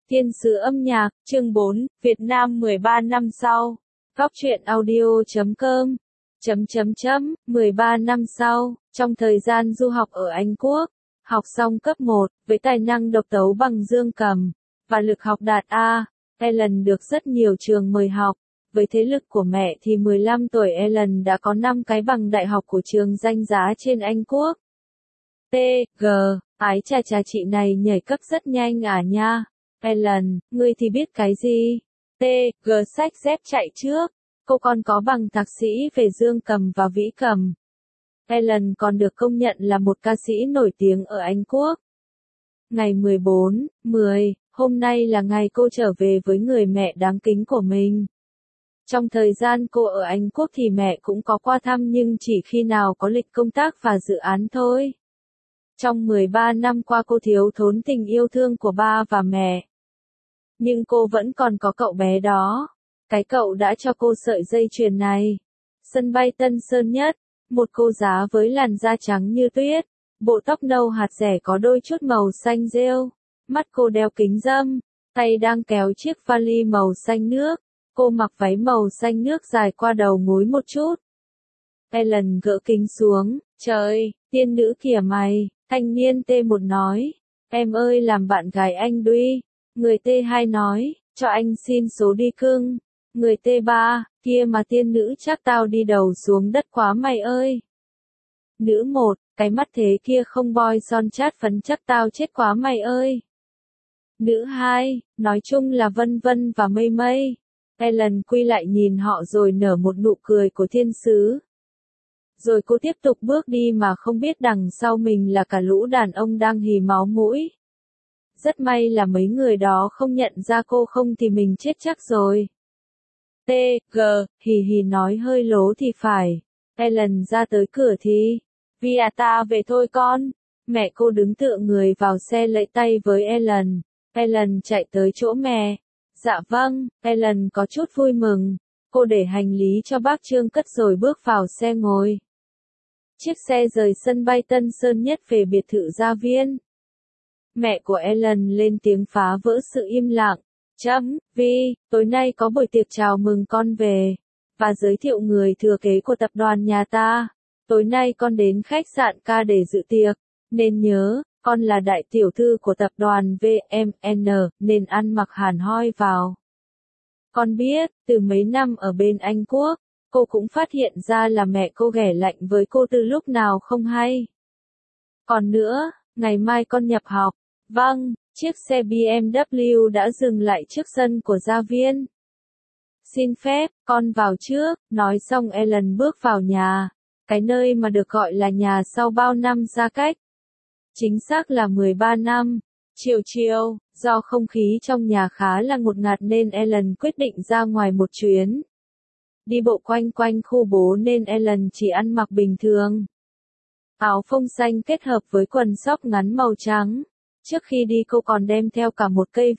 Thiên sứ âm nhạc, chương 4, Việt Nam 13 năm sau. Góc truyện audio.com. 13 năm sau, trong thời gian du học ở Anh Quốc, học xong cấp 1, với tài năng độc tấu bằng dương cầm, và lực học đạt A, Ellen được rất nhiều trường mời học. Với thế lực của mẹ thì 15 tuổi Ellen đã có 5 cái bằng đại học của trường danh giá trên Anh Quốc. T.G. Ái chà chà, chị này nhảy cấp rất nhanh à nha. Ellen, ngươi thì biết cái gì? T.G. xách dép chạy trước. Cô còn có bằng thạc sĩ về dương cầm và vĩ cầm. Ellen còn được công nhận là một ca sĩ nổi tiếng ở Anh Quốc. Ngày 14/10, hôm nay là ngày cô trở về với người mẹ đáng kính của mình. Trong thời gian cô ở Anh Quốc thì mẹ cũng có qua thăm nhưng chỉ khi nào có lịch công tác và dự án thôi. Trong 13 năm qua cô thiếu thốn tình yêu thương của ba và mẹ. Nhưng cô vẫn còn có cậu bé đó. Cái cậu đã cho cô sợi dây chuyền này. Sân bay Tân Sơn Nhất, một cô giá với làn da trắng như tuyết, bộ tóc nâu hạt rẻ có đôi chút màu xanh rêu, mắt cô đeo kính râm, tay đang kéo chiếc vali màu xanh nước, cô mặc váy màu xanh nước dài qua đầu gối một chút. Ellen gỡ kính xuống, trời, tiên nữ kìa mày, thanh niên T1 nói, em ơi làm bạn gái anh Duy, người T2 nói, cho anh xin số đi cưng. Người T3, kia mà tiên nữ chắc tao đi đầu xuống đất quá mày ơi. Nữ 1, cái mắt thế kia không bôi son chát phấn chắc tao chết quá mày ơi. Nữ 2, nói chung là vân vân và mây mây. Ellen quy lại nhìn họ rồi nở một nụ cười của thiên sứ. Rồi cô tiếp tục bước đi mà không biết đằng sau mình là cả lũ đàn ông đang hì máu mũi. Rất may là mấy người đó không nhận ra cô, không thì mình chết chắc rồi. T.G. hì hì nói hơi lố thì phải. Ellen ra tới cửa thì, Via ta về thôi con. Mẹ cô đứng tựa người vào xe lẫy tay với Ellen. Ellen chạy tới chỗ mẹ. Dạ vâng, Ellen có chút vui mừng. Cô để hành lý cho bác Trương cất rồi bước vào xe ngồi. Chiếc xe rời sân bay Tân Sơn Nhất về biệt thự Gia Viên. Mẹ của Ellen lên tiếng phá vỡ sự im lặng. Vi, tối nay có buổi tiệc chào mừng con về, và giới thiệu người thừa kế của tập đoàn nhà ta. Tối nay con đến khách sạn K để dự tiệc, nên nhớ, con là đại tiểu thư của tập đoàn VMN, nên ăn mặc hẳn hoi vào. Con biết, từ mấy năm ở bên Anh Quốc, cô cũng phát hiện ra là mẹ cô ghẻ lạnh với cô từ lúc nào không hay. Còn nữa, ngày mai con nhập học. Vâng. Chiếc xe BMW đã dừng lại trước sân của Gia Viên. Xin phép, con vào trước, nói xong Ellen bước vào nhà, cái nơi mà được gọi là nhà sau bao năm xa cách. Chính xác là 13 năm. Chiều, do không khí trong nhà khá là ngột ngạt nên Ellen quyết định ra ngoài một chuyến. Đi bộ quanh khu bố nên Ellen chỉ ăn mặc bình thường. Áo phông xanh kết hợp với quần sóc ngắn màu trắng. Trước khi đi cô còn đem theo cả một cây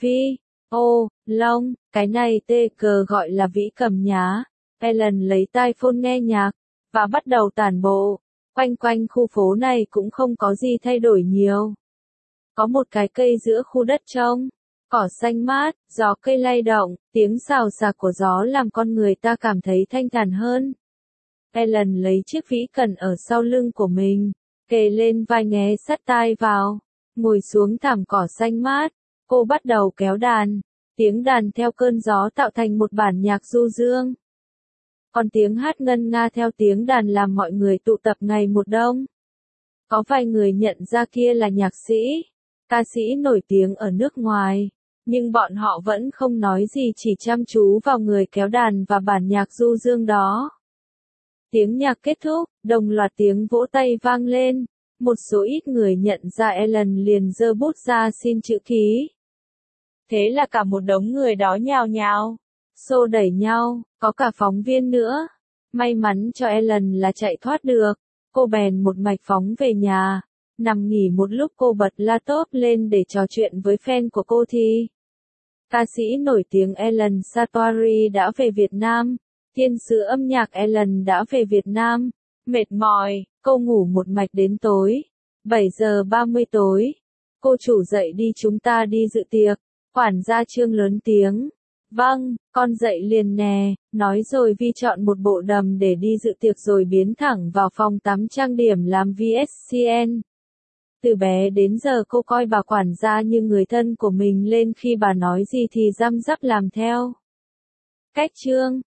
lông, cái này T.G. gọi là vĩ cầm nhá. Ellen lấy tai phone nghe nhạc, và bắt đầu tản bộ. Quanh khu phố này cũng không có gì thay đổi nhiều. Có một cái cây giữa khu đất trống, cỏ xanh mát, gió cây lay động, tiếng xào xạc của gió làm con người ta cảm thấy thanh thản hơn. Ellen lấy chiếc vĩ cầm ở sau lưng của mình, kề lên vai nghe sát tai vào. Ngồi xuống thảm cỏ xanh mát, cô bắt đầu kéo đàn, tiếng đàn theo cơn gió tạo thành một bản nhạc du dương. Còn tiếng hát ngân nga theo tiếng đàn làm mọi người tụ tập ngày một đông. Có vài người nhận ra kia là nhạc sĩ, ca sĩ nổi tiếng ở nước ngoài, nhưng bọn họ vẫn không nói gì, chỉ chăm chú vào người kéo đàn và bản nhạc du dương đó. Tiếng nhạc kết thúc, đồng loạt tiếng vỗ tay vang lên. Một số ít người nhận ra Ellen liền giơ bút ra xin chữ ký. Thế là cả một đống người đó nhào nhào, xô đẩy nhau, có cả phóng viên nữa. May mắn cho Ellen là chạy thoát được. Cô bèn một mạch phóng về nhà. Nằm nghỉ một lúc cô bật laptop lên để trò chuyện với fan của cô thì ca sĩ nổi tiếng Ellen Satori đã về Việt Nam. Thiên sứ âm nhạc Ellen đã về Việt Nam. Mệt mỏi, cô ngủ một mạch đến tối. 7:30 tối. Cô chủ dậy đi, chúng ta đi dự tiệc. Quản gia Trương lớn tiếng. Vâng, con dậy liền nè, nói rồi Vi chọn một bộ đầm để đi dự tiệc rồi biến thẳng vào phòng tắm trang điểm làm VSCN. Từ bé đến giờ cô coi bà quản gia như người thân của mình, lên khi bà nói gì thì răm rắp làm theo. Cách Trương